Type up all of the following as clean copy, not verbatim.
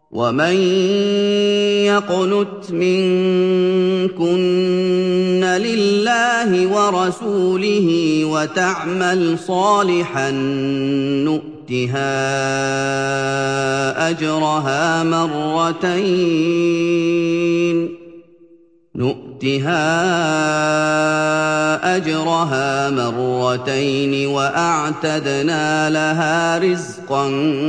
ومن يقنت منكن لله ورسوله وتعمل صالحا نؤتها أجرها مرتين وأعتدنا لها رزقا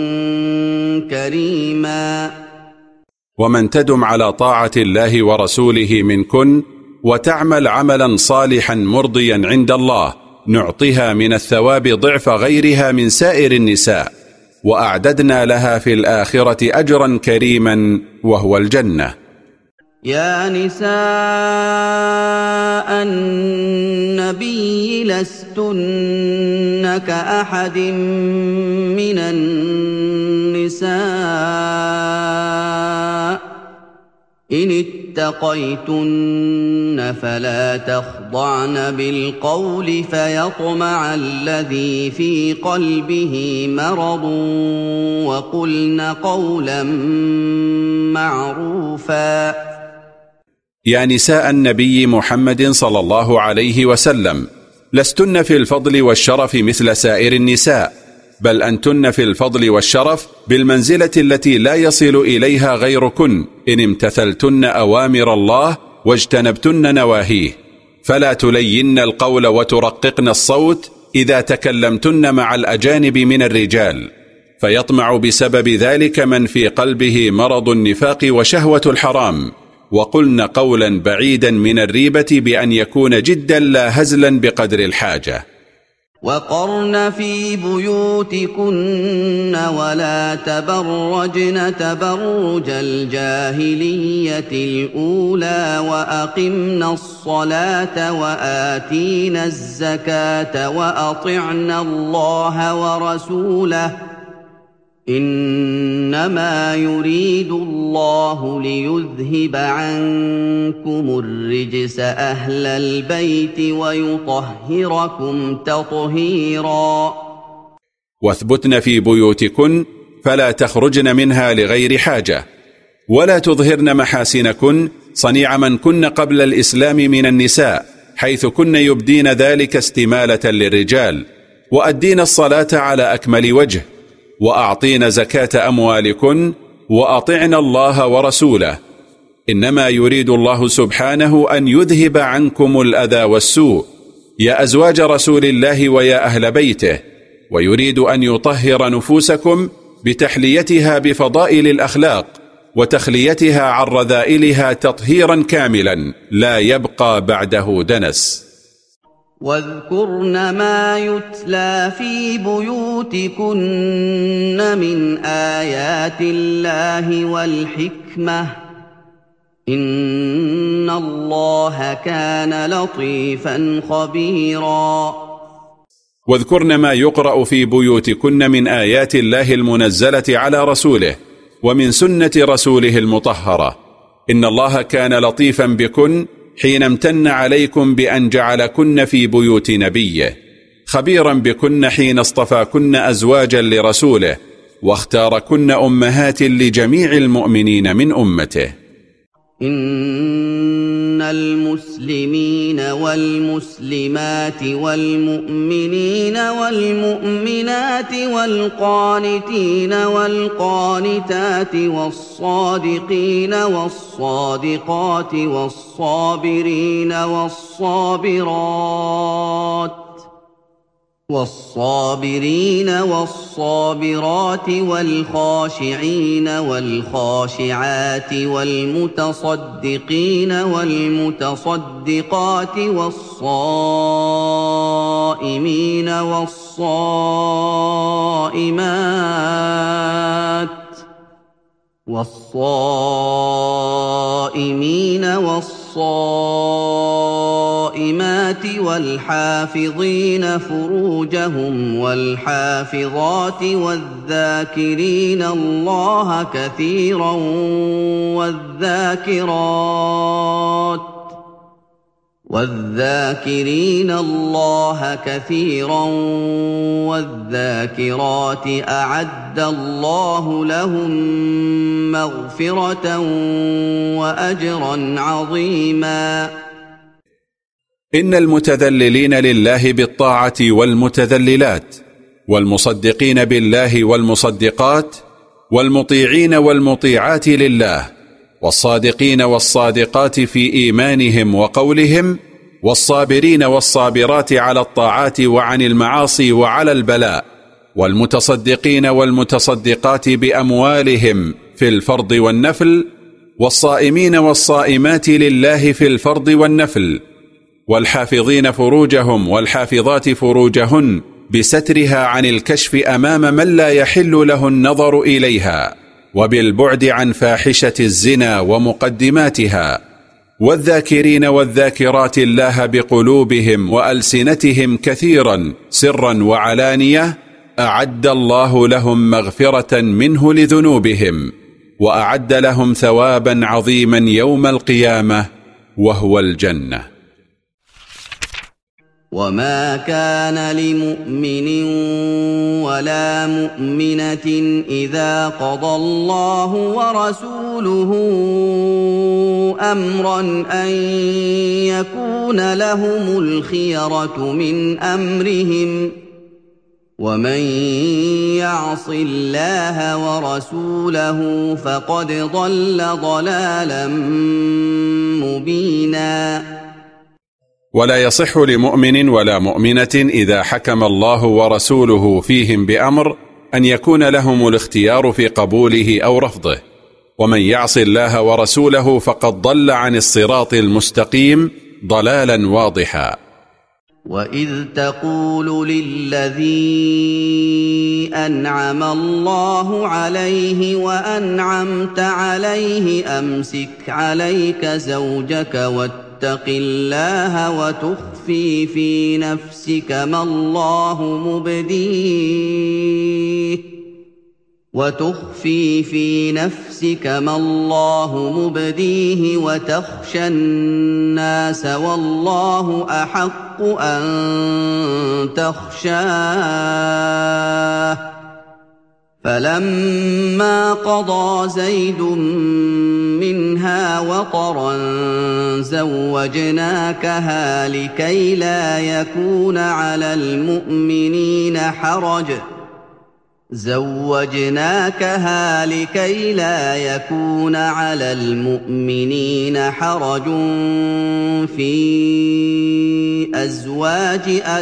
كريما. ومن تدم على طاعة الله ورسوله منكن وتعمل عملا صالحا مرضيا عند الله نعطيها من الثواب ضعف غيرها من سائر النساء، وأعددنا لها في الآخرة أجرا كريما وهو الجنة. يا نساء النبي لستن كأحد من النساء إن اتقيتن فلا تخضعن بالقول فيطمع الذي في قلبه مرض وقلن قولا معروفا. يا نساء النبي محمد صلى الله عليه وسلم لستن في الفضل والشرف مثل سائر النساء، بل أنتن في الفضل والشرف بالمنزلة التي لا يصل إليها غيركن إن امتثلتن أوامر الله واجتنبتن نواهيه، فلا تلين القول وترققن الصوت إذا تكلمتن مع الأجانب من الرجال، فيطمع بسبب ذلك من في قلبه مرض النفاق وشهوة الحرام، وقلن قولا بعيدا من الريبة بأن يكون جدا لا هزلا بقدر الحاجة. وقرن في بيوتكن ولا تبرجن تبرج الجاهلية الأولى وأقمنا الصلاة وآتينا الزكاة وأطعنا الله ورسوله إنما يريد الله ليذهب عنكم الرجس أهل البيت ويطهركم تطهيرا. واثبتن في بيوتكن فلا تخرجن منها لغير حاجة، ولا تظهرن محاسنكن صنيع من كن قبل الإسلام من النساء، حيث كن يبدين ذلك استمالة للرجال، وأدين الصلاة على أكمل وجه، وأعطين زكاة أموالكن، وأطعن الله ورسوله. إنما يريد الله سبحانه أن يذهب عنكم الأذى والسوء يا أزواج رسول الله ويا أهل بيته، ويريد أن يطهر نفوسكم بتحليتها بفضائل الأخلاق وتخليتها عن رذائلها تطهيرا كاملا لا يبقى بعده دنس. واذكرن ما يتلى في بيوتكن من آيات الله والحكمة إن الله كان لطيفا خبيرا. واذكرن ما يقرأ في بيوتكن من آيات الله المنزلة على رسوله ومن سنة رسوله المطهرة، إن الله كان لطيفا بكن حين امتن عليكم بأن جعلكن في بيوت نبيه، خبيرا بكن حين اصطفاكن أزواجا لرسوله واختاركن أمهات لجميع المؤمنين من أمته. إن المسلمين والمسلمات والمؤمنين والمؤمنات والقانتين والقانتات والصادقين والصادقات والصابرين والصابرات والخاشعين والخاشعات والمتصدقين والمتصدقات والصائمين والصائمات والحافظين فروجهم والحافظات والذاكرين الله كثيرا والذاكرين الله كثيرا والذاكرات أعد الله لهم مغفرة وأجرا عظيما. إن المتذللين لله بالطاعة والمتذللات، والمصدقين بالله والمصدقات، والمطيعين والمطيعات لله، والصادقين والصادقات في إيمانهم وقولهم، والصابرين والصابرات على الطاعات وعن المعاصي وعلى البلاء، والمتصدقين والمتصدقات بأموالهم في الفرض والنفل، والصائمين والصائمات لله في الفرض والنفل، والحافظين فروجهم والحافظات فروجهن بسترها عن الكشف أمام من لا يحل له النظر إليها، وبالبعد عن فاحشة الزنا ومقدماتها، والذاكرين والذاكرات الله بقلوبهم وألسنتهم كثيرا سرا وعلانية، أعد الله لهم مغفرة منه لذنوبهم، وأعد لهم ثوابا عظيما يوم القيامة وهو الجنة. وما كان لمؤمن ولا مؤمنة إذا قضى الله ورسوله أمرا أن يكون لهم الخيرة من أمرهم، ومن يعص الله ورسوله فقد ضل ضلالا مبينا. ولا يصح لمؤمن ولا مؤمنة إذا حكم الله ورسوله فيهم بأمر أن يكون لهم الاختيار في قبوله أو رفضه، ومن يعص الله ورسوله فقد ضل عن الصراط المستقيم ضلالا واضحا. وإذ تقول للذي أنعم الله عليه وأنعمت عليه أمسك عليك زوجك واتق الله وتخفي في نفسك ما الله مبديه وتخشى الناس والله أحق أن تخشاه. فلما قضى زيد منها وطرا زوجناكها لكي لا يكون على المؤمنين حرج في أزواج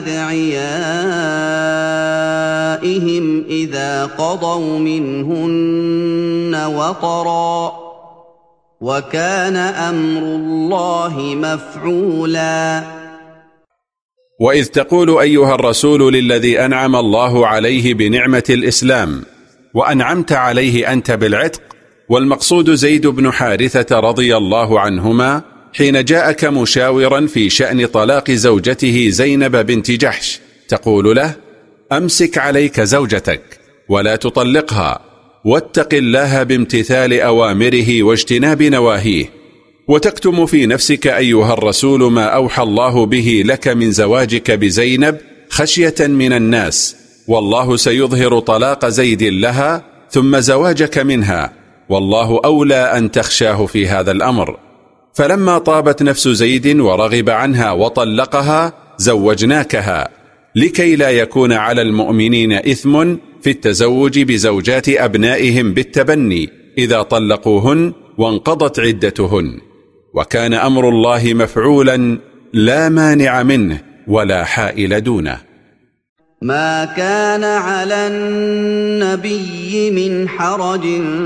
أدعيائهم إذا قضوا منهن وطرا، وكان أمر الله مفعولا. وإذ تقول أيها الرسول للذي أنعم الله عليه بنعمة الإسلام وأنعمت عليه أنت بالعتق، والمقصود زيد بن حارثة رضي الله عنهما، حين جاءك مشاورا في شأن طلاق زوجته زينب بنت جحش، تقول له: أمسك عليك زوجتك ولا تطلقها، واتق الله بامتثال أوامره واجتناب نواهيه، وتكتم في نفسك أيها الرسول ما أوحى الله به لك من زواجك بزينب خشية من الناس، والله سيظهر طلاق زيد لها ثم زواجك منها، والله أولى أن تخشاه في هذا الأمر. فلما طابت نفس زيد ورغب عنها وطلقها زوجناكها، لكي لا يكون على المؤمنين إثم في التزوج بزوجات أبنائهم بالتبني إذا طلقوهن وانقضت عدتهن، وكان أمر الله مفعولا لا مانع منه ولا حائل دونه. ما كان على النبي من حرج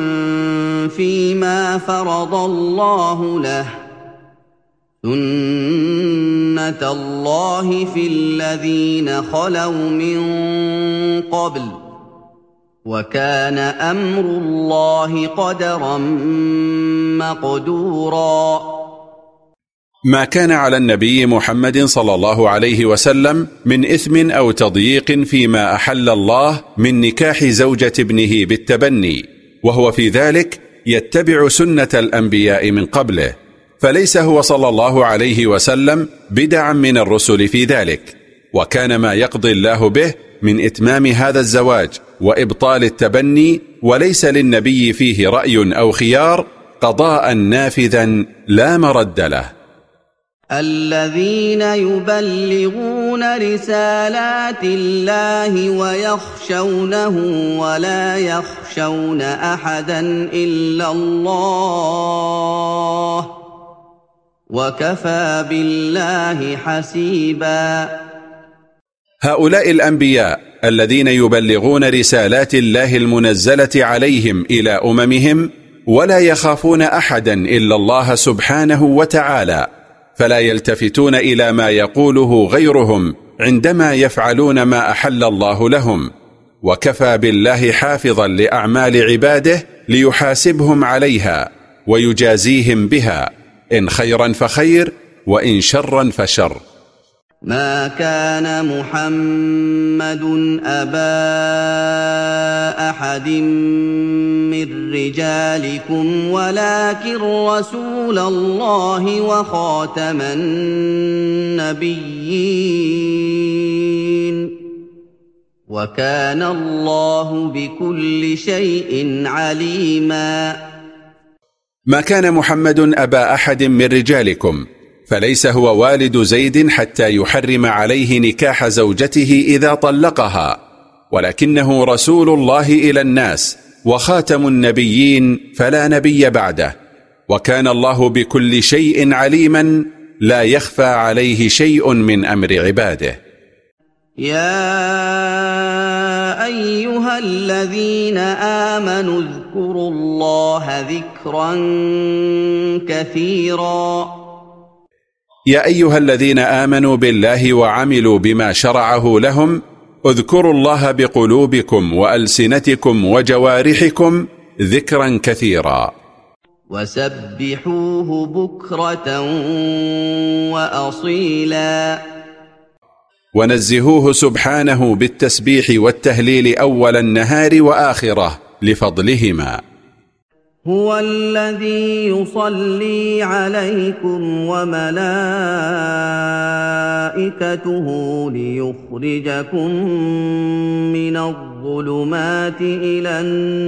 فيما فرض الله له، سنة الله في الذين خلوا من قبل، وكان أمر الله قدرا مقدورا. ما كان على النبي محمد صلى الله عليه وسلم من إثم أو تضييق فيما أحل الله من نكاح زوجة ابنه بالتبني، وهو في ذلك يتبع سنة الأنبياء من قبله، فليس هو صلى الله عليه وسلم بدعا من الرسل في ذلك، وكان ما يقضي الله به من إتمام هذا الزواج وإبطال التبني، وليس للنبي فيه رأي أو خيار، قضاء نافذا لا مرد له. الذين يبلغون رسالات الله ويخشونه ولا يخشون أحدا إلا الله وكفى بالله حسيبا. هؤلاء الأنبياء الذين يبلغون رسالات الله المنزلة عليهم إلى أممهم ولا يخافون أحدا إلا الله سبحانه وتعالى، فلا يلتفتون إلى ما يقوله غيرهم عندما يفعلون ما أحل الله لهم، وكفى بالله حافظا لأعمال عباده ليحاسبهم عليها ويجازيهم بها، إن خيرا فخير وإن شرا فشر. ما كان محمد أبا أحد من رجالكم ولكن رسول الله وخاتم النبيين وكان الله بكل شيء عليما. ما كان محمد أبا أحد من رجالكم، فليس هو والد زيد حتى يحرم عليه نكاح زوجته إذا طلقها، ولكنه رسول الله إلى الناس وخاتم النبيين فلا نبي بعده، وكان الله بكل شيء عليما لا يخفى عليه شيء من أمر عباده. يا أيها الذين آمنوا اذكروا الله ذكرا كثيرا. يا أيها الذين آمنوا بالله وعملوا بما شرعه لهم اذكروا الله بقلوبكم وألسنتكم وجوارحكم ذكرا كثيرا. وسبحوه بكرة وأصيلا. ونزهوه سبحانه بالتسبيح والتهليل أول النهار وآخره لفضلهما. هو الذي يصلي عليكم وملائكته ليخرجكم من الظلمات إلى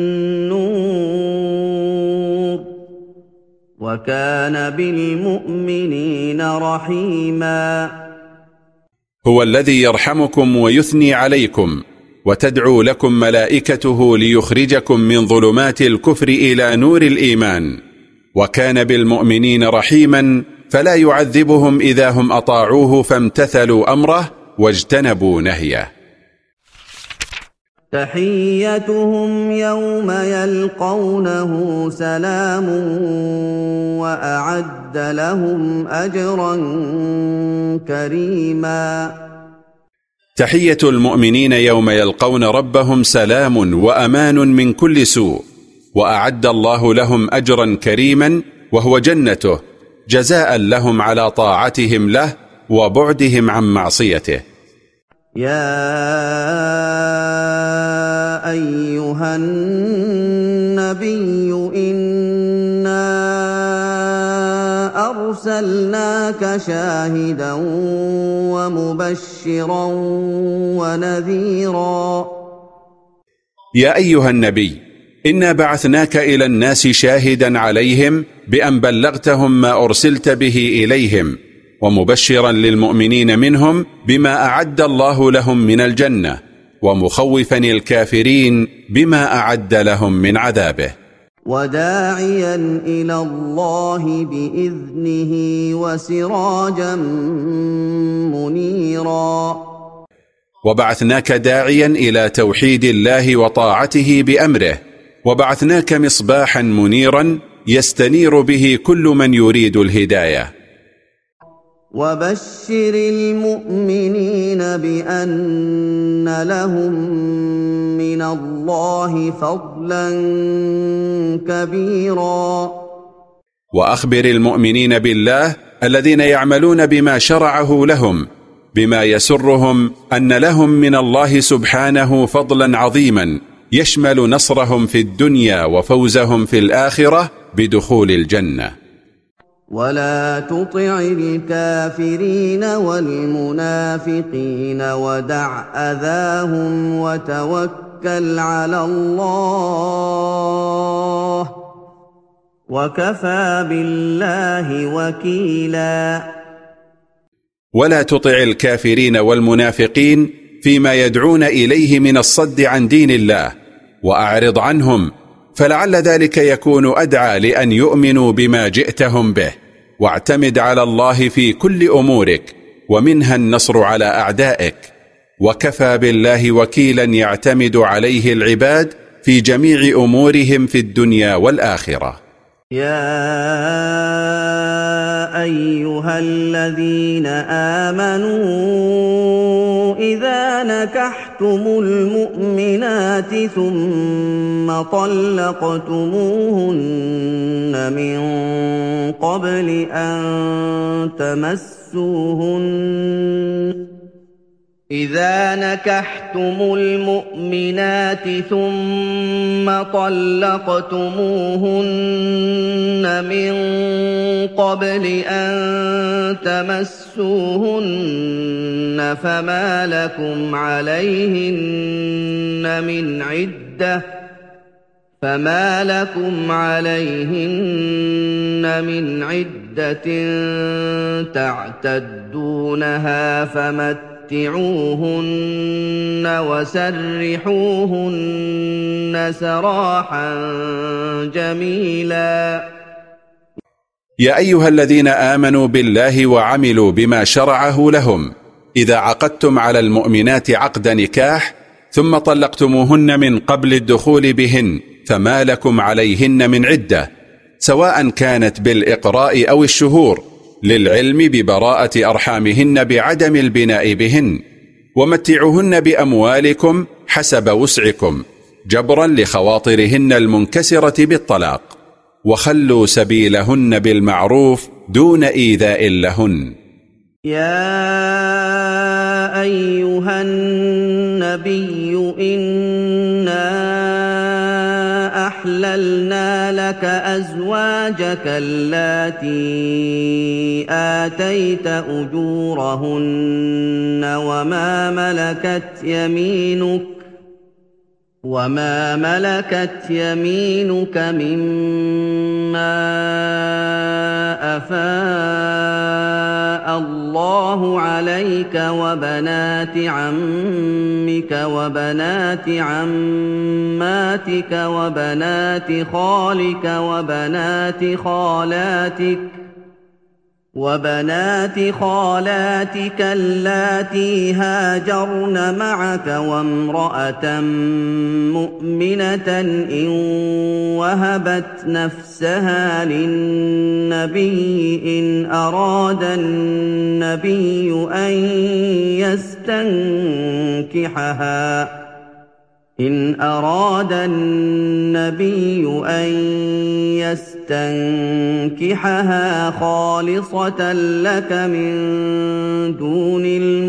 النور وكان بالمؤمنين رحيما. هو الذي يرحمكم ويثني عليكم وتدعو لكم ملائكته ليخرجكم من ظلمات الكفر إلى نور الإيمان، وكان بالمؤمنين رحيما فلا يعذبهم إذا هم أطاعوه فامتثلوا أمره واجتنبوا نهيه. تحيتهم يوم يلقونه سلام وأعد لهم أجرا كريما. تحية المؤمنين يوم يلقون ربهم سلام وأمان من كل سوء، وأعد الله لهم أجرا كريما وهو جنته جزاء لهم على طاعتهم له وبعدهم عن معصيته. يا أيها النبي إنا أرسلناك شاهدا ومبشرا ونذيرا. يا أيها النبي إنا بعثناك إلى الناس شاهدا عليهم بأن بلغتهم ما أرسلت به إليهم، ومبشرا للمؤمنين منهم بما أعد الله لهم من الجنة، ومخوفا الكافرين بما أعد لهم من عذابه. وداعيا إلى الله بإذنه وسراجا منيرا. وبعثناك داعيا إلى توحيد الله وطاعته بأمره، وبعثناك مصباحا منيرا يستنير به كل من يريد الهداية. وبشر المؤمنين بأن لهم من الله فضلا كبيرا. وأخبر المؤمنين بالله الذين يعملون بما شرعه لهم بما يسرهم أن لهم من الله سبحانه فضلا عظيما يشمل نصرهم في الدنيا وفوزهم في الآخرة بدخول الجنة. ولا تطع الكافرين والمنافقين ودع أذاهم وتوكل على الله وكفى بالله وكيلا. ولا تطع الكافرين والمنافقين فيما يدعون إليه من الصد عن دين الله، وأعرض عنهم، فلعل ذلك يكون أدعى لأن يؤمنوا بما جئتهم به. واعتمد على الله في كل أمورك، ومنها النصر على أعدائك، وكفى بالله وكيلا يعتمد عليه العباد في جميع أمورهم في الدنيا والآخرة. يا أيها الذين آمنوا إذا نكحتم المؤمنات ثم طلقتموهن من قبل أن تمسوهن إذا نكحتم المؤمنات ثم طلقتموهن من قبل أن تمسوهن فما لكم عليهن من عدة تعتدونها فمتعوهن وسرحوهن سراحا جميلا. يا أيها الذين آمنوا بالله وعملوا بما شرعه لهم، إذا عقدتم على المؤمنات عقد نكاح ثم طلقتموهن من قبل الدخول بهن فما لكم عليهن من عدة، سواء كانت بالإقراء أو الشهور، للعلم ببراءة أرحامهن بعدم البناء بهن، ومتعوهن بأموالكم حسب وسعكم جبرا لخواطرهن المنكسرة بالطلاق، وخلوا سبيلهن بالمعروف دون إيذاء لهن. يا أيها النبي إنا أحللنا لك أزواجك اللاتي آتيت أجورهن وما ملكت يمينك مما أفاء الله عليك وبنات عمك وبنات عماتك وبنات خالك وبنات خالاتك اللاتي هاجرن معك وامرأة مؤمنة إن وهبت نفسها للنبي إن أراد النبي أن يستنكحها خالصة لك من دون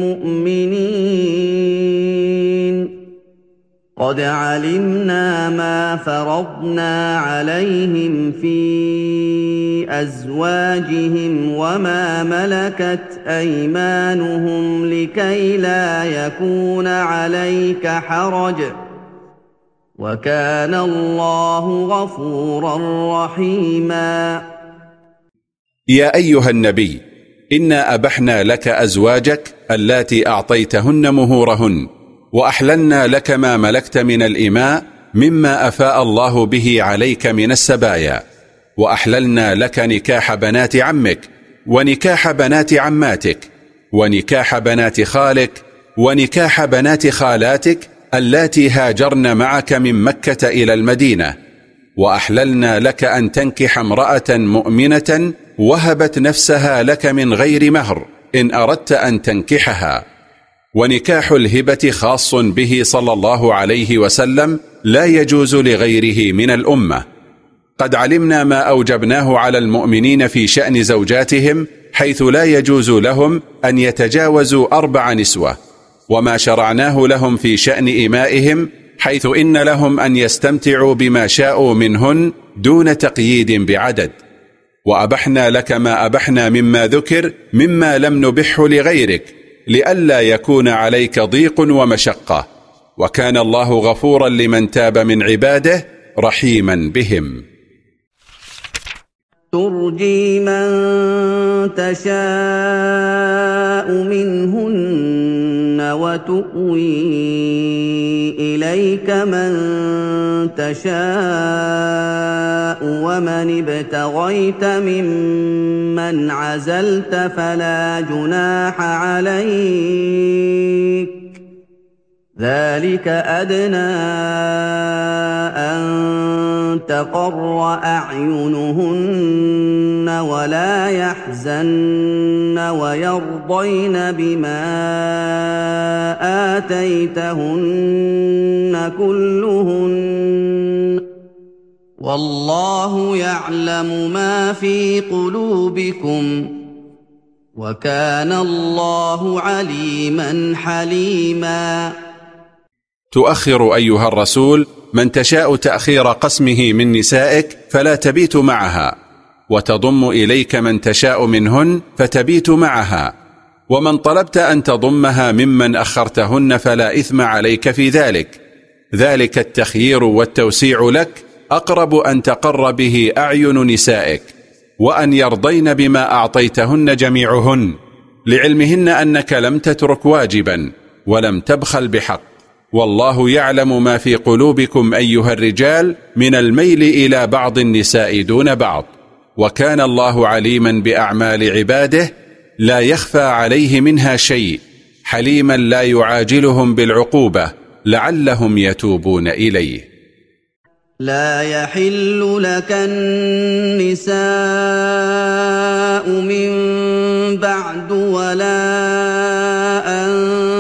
المؤمنين. قد علمنا ما فرضنا عليهم في أزواجهم وما ملكت أيمانهم لكي لا يكون عليك حرج وكان الله غفورا رحيما. يا أيها النبي إنا أبحنا لك أزواجك اللاتي أعطيتهن مهورهن، وأحللنا لك ما ملكت من الإماء مما أفاء الله به عليك من السبايا، وأحللنا لك نكاح بنات عمك ونكاح بنات عماتك ونكاح بنات خالك ونكاح بنات خالاتك اللاتي هاجرن معك من مكة إلى المدينة، وأحللنا لك أن تنكح امرأة مؤمنة وهبت نفسها لك من غير مهر إن أردت أن تنكحها. ونكاح الهبة خاص به صلى الله عليه وسلم لا يجوز لغيره من الأمة. قد علمنا ما أوجبناه على المؤمنين في شأن زوجاتهم، حيث لا يجوز لهم أن يتجاوزوا 4 نسوة، وما شرعناه لهم في شأن إمائهم، حيث إن لهم أن يستمتعوا بما شاءوا منهن دون تقييد بعدد. وأبحنا لك ما أبحنا مما ذكر مما لم نبحه لغيرك لئلا يكون عليك ضيق ومشقة، وكان الله غفورا لمن تاب من عباده رحيما بهم. ترجي من تشاء منهن وتؤوي إليك من تشاء ومن ابتغيت ممن عزلت فلا جناح عليك، ذلك أدنى أن تقر أعينهن ولا يحزن ويرضين بما آتيتهن كلهن، والله يعلم ما في قلوبكم وكان الله عليما حليما. تؤخر أيها الرسول من تشاء تأخير قسمه من نسائك فلا تبيت معها، وتضم إليك من تشاء منهن فتبيت معها، ومن طلبت أن تضمها ممن أخرتهن فلا إثم عليك في ذلك. ذلك التخيير والتوسيع لك أقرب أن تقر به أعين نسائك، وأن يرضين بما أعطيتهن جميعهن، لعلمهن أنك لم تترك واجبا ولم تبخل بحق، والله يعلم ما في قلوبكم أيها الرجال من الميل إلى بعض النساء دون بعض، وكان الله عليما بأعمال عباده لا يخفى عليه منها شيء، حليما لا يعاجلهم بالعقوبة لعلهم يتوبون إليه. لا يحل لك النساء من بعد ولا أن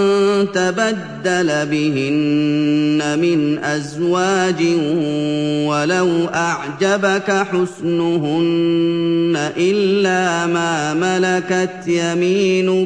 تبدل بهن من أزواج ولو أعجبك حسنهن إلا ما ملكت يمينك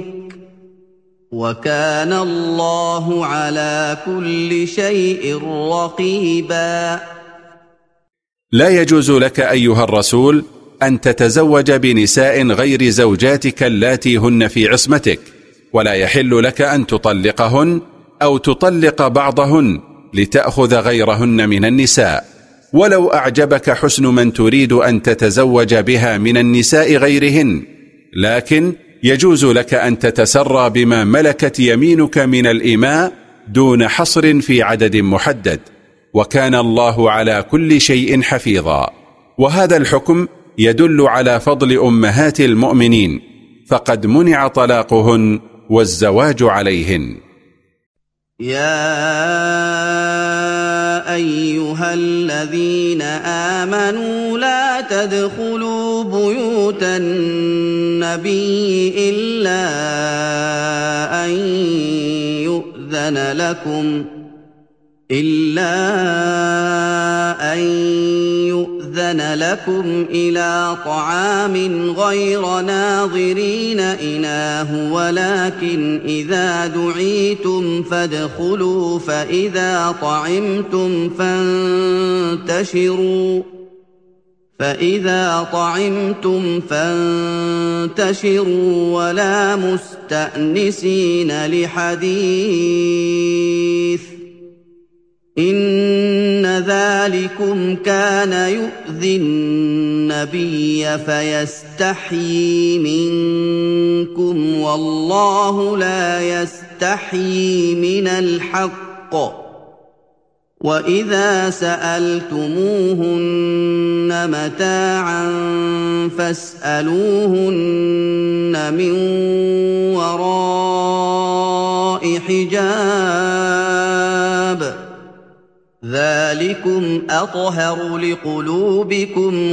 وكان الله على كل شيء رقيبا. لا يجوز لك أيها الرسول أن تتزوج بنساء غير زوجاتك اللاتي هن في عصمتك، ولا يحل لك أن تطلقهن أو تطلق بعضهن لتأخذ غيرهن من النساء، ولو أعجبك حسن من تريد أن تتزوج بها من النساء غيرهن، لكن يجوز لك أن تتسرى بما ملكت يمينك من الإماء دون حصر في عدد محدد، وكان الله على كل شيء حفيظا. وهذا الحكم يدل على فضل أمهات المؤمنين، فقد منع طلاقهن والزواج عليهن. يا أيها الذين آمنوا لا تدخلوا بيوت النبي إلا أن يؤذن لكم إلى طعام غير ناظرين إناه ولكن إذا دعيتم فادخلوا فإذا طعمتم فانتشروا ولا مستأنسين لحديث إن ذلكم كان يؤذي النبي فيستحيي منكم والله لا يستحيي من الحق وإذا سألتموهن متاعا فاسألوهن من وراء حجاب ذلكم أطهر لقلوبكم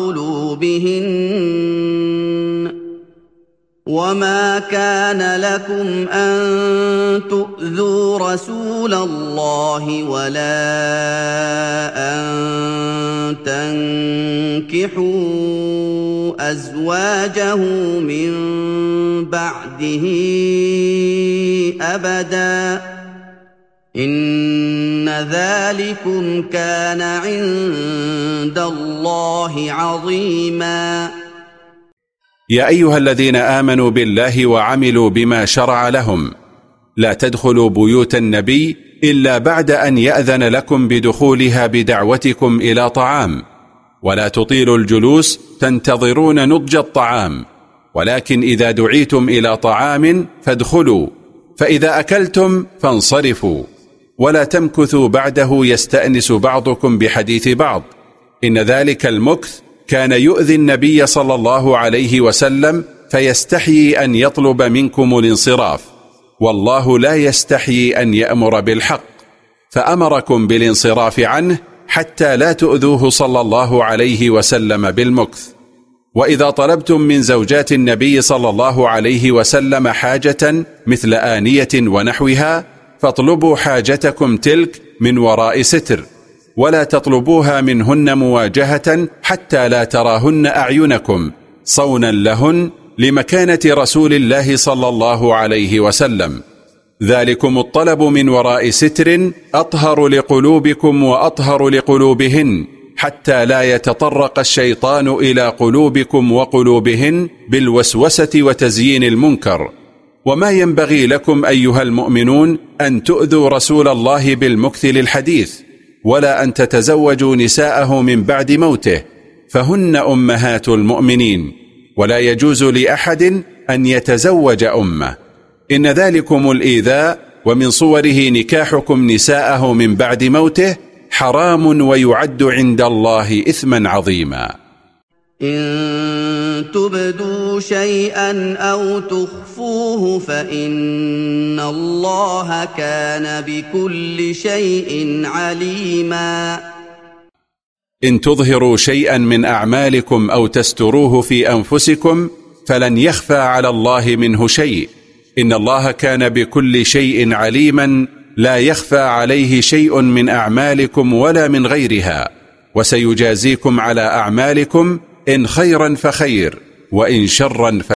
وقلوبهن وما كان لكم أن تؤذوا رسول الله ولا أن تنكحوا أزواجه من بعده أبدا إن ذلكم كان عند الله عظيما. يا أيها الذين آمنوا بالله وعملوا بما شرع لهم لا تدخلوا بيوت النبي إلا بعد أن يأذن لكم بدخولها بدعوتكم إلى طعام، ولا تطيلوا الجلوس تنتظرون نضج الطعام، ولكن إذا دعيتم إلى طعام فادخلوا، فإذا أكلتم فانصرفوا، ولا تمكثوا بعده يستأنس بعضكم بحديث بعض، إن ذلك المكث كان يؤذي النبي صلى الله عليه وسلم فيستحيي أن يطلب منكم الانصراف، والله لا يستحيي أن يأمر بالحق، فأمركم بالانصراف عنه حتى لا تؤذوه صلى الله عليه وسلم بالمكث. وإذا طلبتم من زوجات النبي صلى الله عليه وسلم حاجة مثل آنية ونحوها فاطلبوا حاجتكم تلك من وراء ستر، ولا تطلبوها منهن مواجهة حتى لا تراهن أعينكم، صونا لهن لمكانة رسول الله صلى الله عليه وسلم. ذلكم الطلب من وراء ستر أطهر لقلوبكم وأطهر لقلوبهن، حتى لا يتطرق الشيطان إلى قلوبكم وقلوبهن بالوسوسة وتزيين المنكر. وما ينبغي لكم أيها المؤمنون أن تؤذوا رسول الله بالمكث للحديث، ولا أن تتزوجوا نساءه من بعد موته، فهن أمهات المؤمنين، ولا يجوز لأحد أن يتزوج أمه، إن ذلكم الإيذاء ومن صوره نكاحكم نساءه من بعد موته حرام ويعد عند الله إثما عظيما. إن تبدوا شيئا أو تخفوه فإن الله كان بكل شيء عليما. إن تظهروا شيئا من أعمالكم أو تستروه في أنفسكم فلن يخفى على الله منه شيء، إن الله كان بكل شيء عليما، لا يخفى عليه شيء من أعمالكم ولا من غيرها، وسيجازيكم على أعمالكم إن خيرا فخير وإن شرا